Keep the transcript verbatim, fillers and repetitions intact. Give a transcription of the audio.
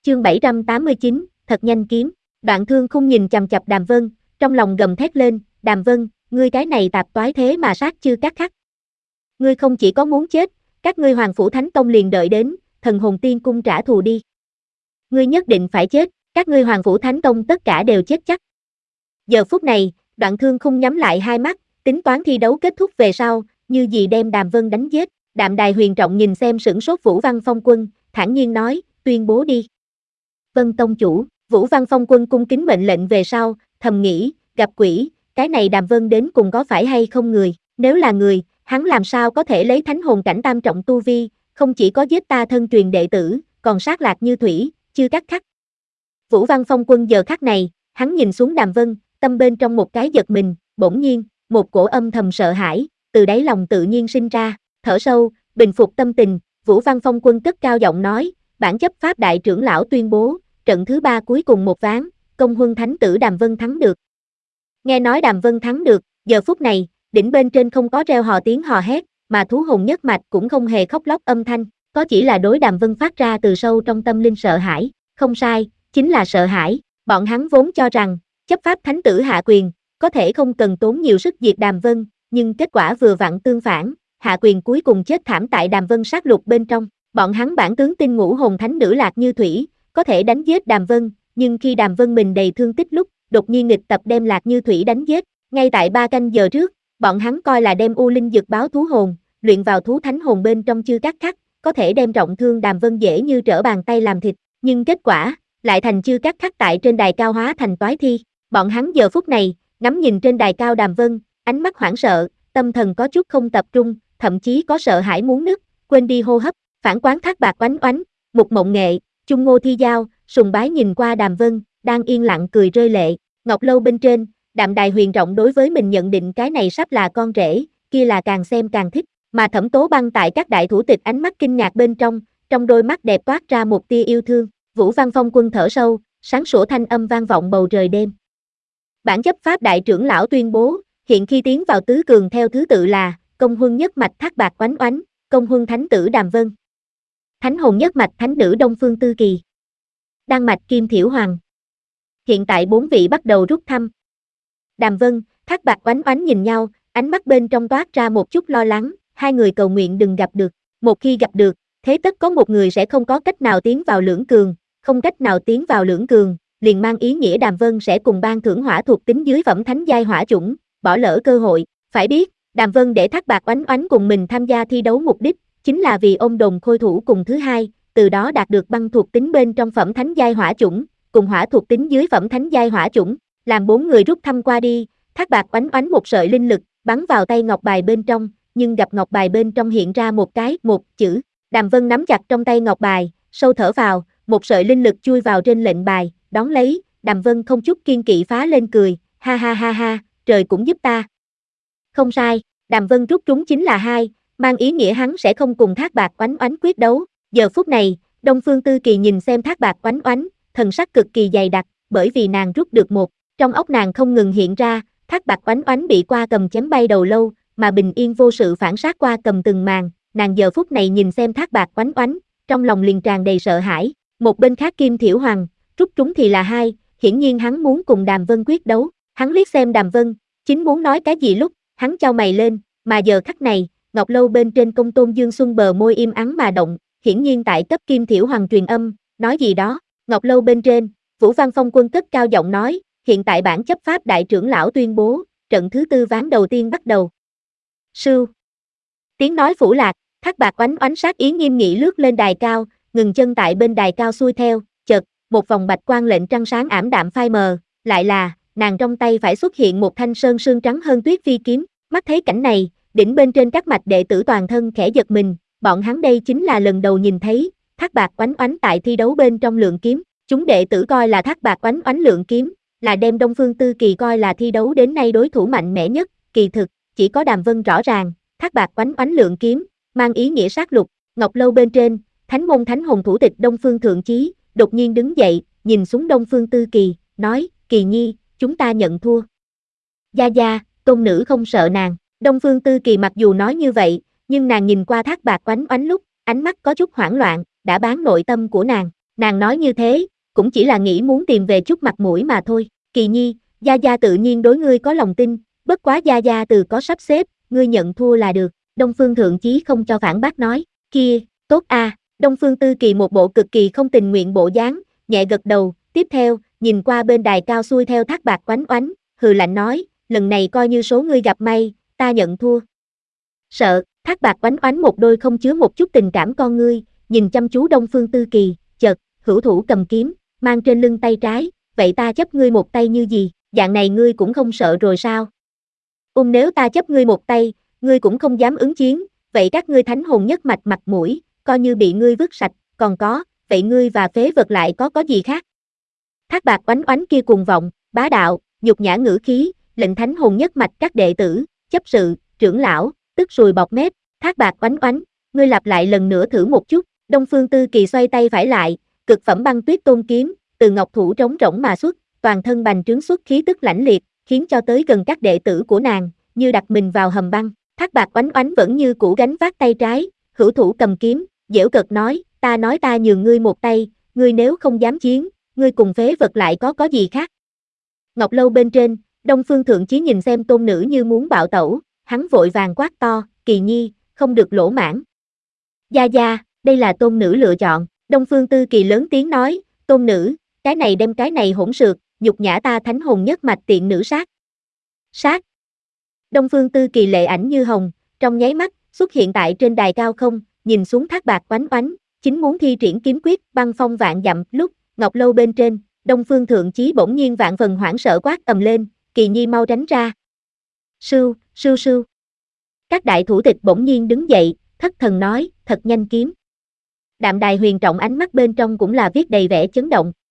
Chương bảy trăm tám mươi chín, thật nhanh kiếm. Đoạn Thương Khung nhìn chằm chằm Đàm Vân, trong lòng gầm thét lên, Đàm Vân, ngươi cái này tạp toái thế mà sát chư các khắc. Ngươi không chỉ có muốn chết, các ngươi Hoàng Phủ Thánh Tông liền đợi đến, Thần Hồn Tiên Cung trả thù đi. Ngươi nhất định phải chết, các ngươi Hoàng Phủ Thánh Tông tất cả đều chết chắc. Giờ phút này, Đoạn Thương Khung nhắm lại hai mắt, tính toán thi đấu kết thúc về sau, như gì đem Đàm Vân đánh giết. Đạm Đài Huyền Trọng nhìn xem sửng sốt Vũ Văn Phong Quân, thản nhiên nói, tuyên bố đi. Vân tông chủ. Vũ Văn Phong Quân cung kính mệnh lệnh về sau, thầm nghĩ, gặp quỷ, cái này Đàm Vân đến cùng có phải hay không người, nếu là người, hắn làm sao có thể lấy thánh hồn cảnh tam trọng tu vi, không chỉ có giết ta thân truyền đệ tử, còn sát lạc như thủy, chưa cắt khắc. Vũ Văn Phong Quân giờ khắc này, hắn nhìn xuống Đàm Vân, tâm bên trong một cái giật mình, bỗng nhiên, một cổ âm thầm sợ hãi, từ đáy lòng tự nhiên sinh ra, thở sâu, bình phục tâm tình, Vũ Văn Phong Quân cất cao giọng nói, bản chấp pháp đại trưởng lão tuyên bố, trận thứ ba cuối cùng một ván, công huân thánh tử Đàm Vân thắng được. Nghe nói Đàm Vân thắng được, giờ phút này, đỉnh bên trên không có reo hò tiếng hò hét, mà thú hồn nhất mạch cũng không hề khóc lóc âm thanh, có chỉ là đối Đàm Vân phát ra từ sâu trong tâm linh sợ hãi, không sai, chính là sợ hãi, bọn hắn vốn cho rằng, chấp pháp thánh tử hạ quyền, có thể không cần tốn nhiều sức diệt Đàm Vân, nhưng kết quả vừa vặn tương phản, hạ quyền cuối cùng chết thảm tại Đàm Vân sát lục bên trong, bọn hắn bản tướng tin ngũ hồn thánh nữ Lạc Như Thủy, có thể đánh giết Đàm Vân, nhưng khi Đàm Vân mình đầy thương tích lúc, đột nhiên nghịch tập đem Lạc Như Thủy đánh giết, ngay tại ba canh giờ trước, bọn hắn coi là đem U Linh Dực báo thú hồn, luyện vào thú thánh hồn bên trong chư cắt khắc, có thể đem trọng thương Đàm Vân dễ như trở bàn tay làm thịt, nhưng kết quả, lại thành chư cắt khắc tại trên đài cao hóa thành toái thi, bọn hắn giờ phút này, ngắm nhìn trên đài cao Đàm Vân, ánh mắt hoảng sợ, tâm thần có chút không tập trung, thậm chí có sợ hãi muốn nứt, quên đi hô hấp, phản quán Thác Bạt oánh oánh, Mục Mộng Nghệ, Chung Ngô Thi Giao, sùng bái nhìn qua Đàm Vân, đang yên lặng cười rơi lệ, ngọc lâu bên trên, Đạm Đài Huyền Trọng đối với mình nhận định cái này sắp là con rể, kia là càng xem càng thích, mà Thẩm Tố Băng tại các đại thủ tịch ánh mắt kinh ngạc bên trong, trong đôi mắt đẹp toát ra một tia yêu thương, Vũ Văn Phong Quân thở sâu, sáng sủa thanh âm vang vọng bầu trời đêm. Bản chấp pháp đại trưởng lão tuyên bố, hiện khi tiến vào tứ cường theo thứ tự là, công huân nhất mạch Thác Bạt oánh oánh, công huân thánh tử Đàm Vân, thánh hồn nhất mạch thánh nữ Đông Phương Tư Kỳ, đan mạch Kim Thiểu Hoàng. Hiện tại bốn vị bắt đầu rút thăm. Đàm Vân, Thác Bạt oánh oánh nhìn nhau, ánh mắt bên trong toát ra một chút lo lắng, hai người cầu nguyện đừng gặp được, một khi gặp được, thế tất có một người sẽ không có cách nào tiến vào lưỡng cường, không cách nào tiến vào lưỡng cường, liền mang ý nghĩa Đàm Vân sẽ cùng ban thưởng hỏa thuộc tính dưới phẩm thánh giai hỏa chủng, bỏ lỡ cơ hội, phải biết, Đàm Vân để Thác Bạt oánh oánh cùng mình tham gia thi đấu mục đích, chính là vì ôm đồn khôi thủ cùng thứ hai, từ đó đạt được băng thuộc tính bên trong phẩm thánh giai hỏa chủng, cùng hỏa thuộc tính dưới phẩm thánh giai hỏa chủng, làm bốn người rút thăm qua đi, Thác Bạt oánh oánh một sợi linh lực, bắn vào tay ngọc bài bên trong, nhưng gặp ngọc bài bên trong hiện ra một cái, một chữ, Đàm Vân nắm chặt trong tay ngọc bài, sâu thở vào, một sợi linh lực chui vào trên lệnh bài, đón lấy, Đàm Vân không chút kiên kỵ phá lên cười, ha ha ha ha, trời cũng giúp ta. Không sai, Đàm Vân rút trúng chính là hai, mang ý nghĩa hắn sẽ không cùng Thác Bạt oánh oánh quyết đấu. Giờ phút này, Đông Phương Tư Kỳ nhìn xem Thác Bạt oánh oánh, thần sắc cực kỳ dày đặc, bởi vì nàng rút được một, trong óc nàng không ngừng hiện ra, Thác Bạt oánh oánh bị qua cầm chém bay đầu lâu, mà bình yên vô sự phản sát qua cầm từng màn, nàng giờ phút này nhìn xem Thác Bạt oánh oánh, trong lòng liền tràn đầy sợ hãi. Một bên khác Kim Thiểu Hoàng, rút trúng thì là hai, hiển nhiên hắn muốn cùng Đàm Vân quyết đấu, hắn liếc xem Đàm Vân, chính muốn nói cái gì lúc, hắn chau mày lên, mà giờ khắc này, ngọc lâu bên trên công tôn Dương Xuân bờ môi im ắng mà động, hiển nhiên tại cấp Kim Thiểu Hoàng truyền âm, nói gì đó, ngọc lâu bên trên, Vũ Văn Phong Quân cất cao giọng nói, hiện tại bản chấp pháp đại trưởng lão tuyên bố, trận thứ tư ván đầu tiên bắt đầu. Sưu. Tiếng nói phủ lạc, Thác Bạt oánh oánh sát ý nghiêm nghị lướt lên đài cao, ngừng chân tại bên đài cao xuôi theo, chợt, một vòng bạch quang lệnh trăng sáng ảm đạm phai mờ, lại là, nàng trong tay phải xuất hiện một thanh sơn sương trắng hơn tuyết phi kiếm, mắt thấy cảnh này, đỉnh bên trên các mạch đệ tử toàn thân khẽ giật mình, bọn hắn đây chính là lần đầu nhìn thấy, Thác Bạt oánh oánh tại thi đấu bên trong lượng kiếm, chúng đệ tử coi là Thác Bạt oánh oánh lượng kiếm, là đem Đông Phương Tư Kỳ coi là thi đấu đến nay đối thủ mạnh mẽ nhất, kỳ thực, chỉ có Đàm Vân rõ ràng, Thác Bạt oánh oánh lượng kiếm, mang ý nghĩa sát lục, ngọc lâu bên trên, thánh môn thánh hồn thủ tịch Đông Phương Thượng Chí, đột nhiên đứng dậy, nhìn xuống Đông Phương Tư Kỳ, nói, Kỳ nhi, chúng ta nhận thua. Gia gia, tôn nữ không sợ nàng, Đông Phương Tư Kỳ mặc dù nói như vậy, nhưng nàng nhìn qua Thác Bạt oánh oánh lúc, ánh mắt có chút hoảng loạn, đã bán nội tâm của nàng, Nàng nói như thế, cũng chỉ là nghĩ muốn tìm về chút mặt mũi mà thôi. Kỳ Nhi, Gia Gia tự nhiên đối ngươi có lòng tin, bất quá Gia Gia từ có sắp xếp, ngươi nhận thua là được. Đông Phương Thượng Chí không cho phản bác nói, kia, tốt a. À. Đông Phương Tư Kỳ một bộ cực kỳ không tình nguyện bộ dáng, nhẹ gật đầu, tiếp theo, nhìn qua bên đài cao xuôi theo Thác Bạt Oánh Oánh, hừ lạnh nói, lần này coi như số ngươi gặp may, ta nhận thua. Sợ, Thác Bạt Oánh Oánh một đôi không chứa một chút tình cảm con ngươi, nhìn chăm chú Đông Phương Tư Kỳ, chợt, hữu thủ cầm kiếm, mang trên lưng tay trái, vậy ta chấp ngươi một tay như gì, dạng này ngươi cũng không sợ rồi sao? Um nếu ta chấp ngươi một tay, ngươi cũng không dám ứng chiến, vậy các ngươi thánh hồn nhất mạch mặt mũi, coi như bị ngươi vứt sạch, còn có, vậy ngươi và phế vật lại có có gì khác? Thác Bạt Oánh Oánh kia cuồng vọng, bá đạo, nhục nhã ngữ khí, lệnh thánh hồn nhất mạch các đệ tử, chấp sự, trưởng lão, tức sùi bọt mép, Thác Bạt Oánh Oánh, ngươi lặp lại lần nữa thử một chút. Đông Phương Tư Kỳ xoay tay phải lại, cực phẩm băng tuyết tôn kiếm, từ ngọc thủ trống rỗng mà xuất, toàn thân bành trướng xuất khí tức lãnh liệt, khiến cho tới gần các đệ tử của nàng, như đặt mình vào hầm băng. Thác Bạt Oánh Oánh vẫn như cũ gánh vác tay trái, hữu thủ cầm kiếm, giễu cợt nói, ta nói ta nhường ngươi một tay, ngươi nếu không dám chiến, ngươi cùng phế vật lại có có gì khác. Ngọc lâu bên trên, Đông Phương Thượng Chí nhìn xem tôn nữ như muốn bạo tẩu, hắn vội vàng quát to, Kỳ Nhi, không được lỗ mãng. Gia Gia, đây là tôn nữ lựa chọn. Đông Phương Tư Kỳ lớn tiếng nói, tôn nữ, cái này đem cái này hỗn xược, nhục nhã ta thánh hồn nhất mạch tiện nữ sát. Sát. Đông Phương Tư Kỳ lệ ảnh như hồng, trong nháy mắt, xuất hiện tại trên đài cao không, nhìn xuống Thác Bạt Oánh Oánh, chính muốn thi triển kiếm quyết, băng phong vạn dặm, lúc, ngọc lâu bên trên, Đông Phương Thượng Chí bỗng nhiên vạn phần hoảng sợ quát ầm lên, Kỳ Nhi mau tránh ra. Sưu, sưu sưu. Các đại thủ tịch bỗng nhiên đứng dậy, thất thần nói, thật nhanh kiếm. Đạm Đài huyền trọng ánh mắt bên trong cũng là viết đầy vẻ chấn động,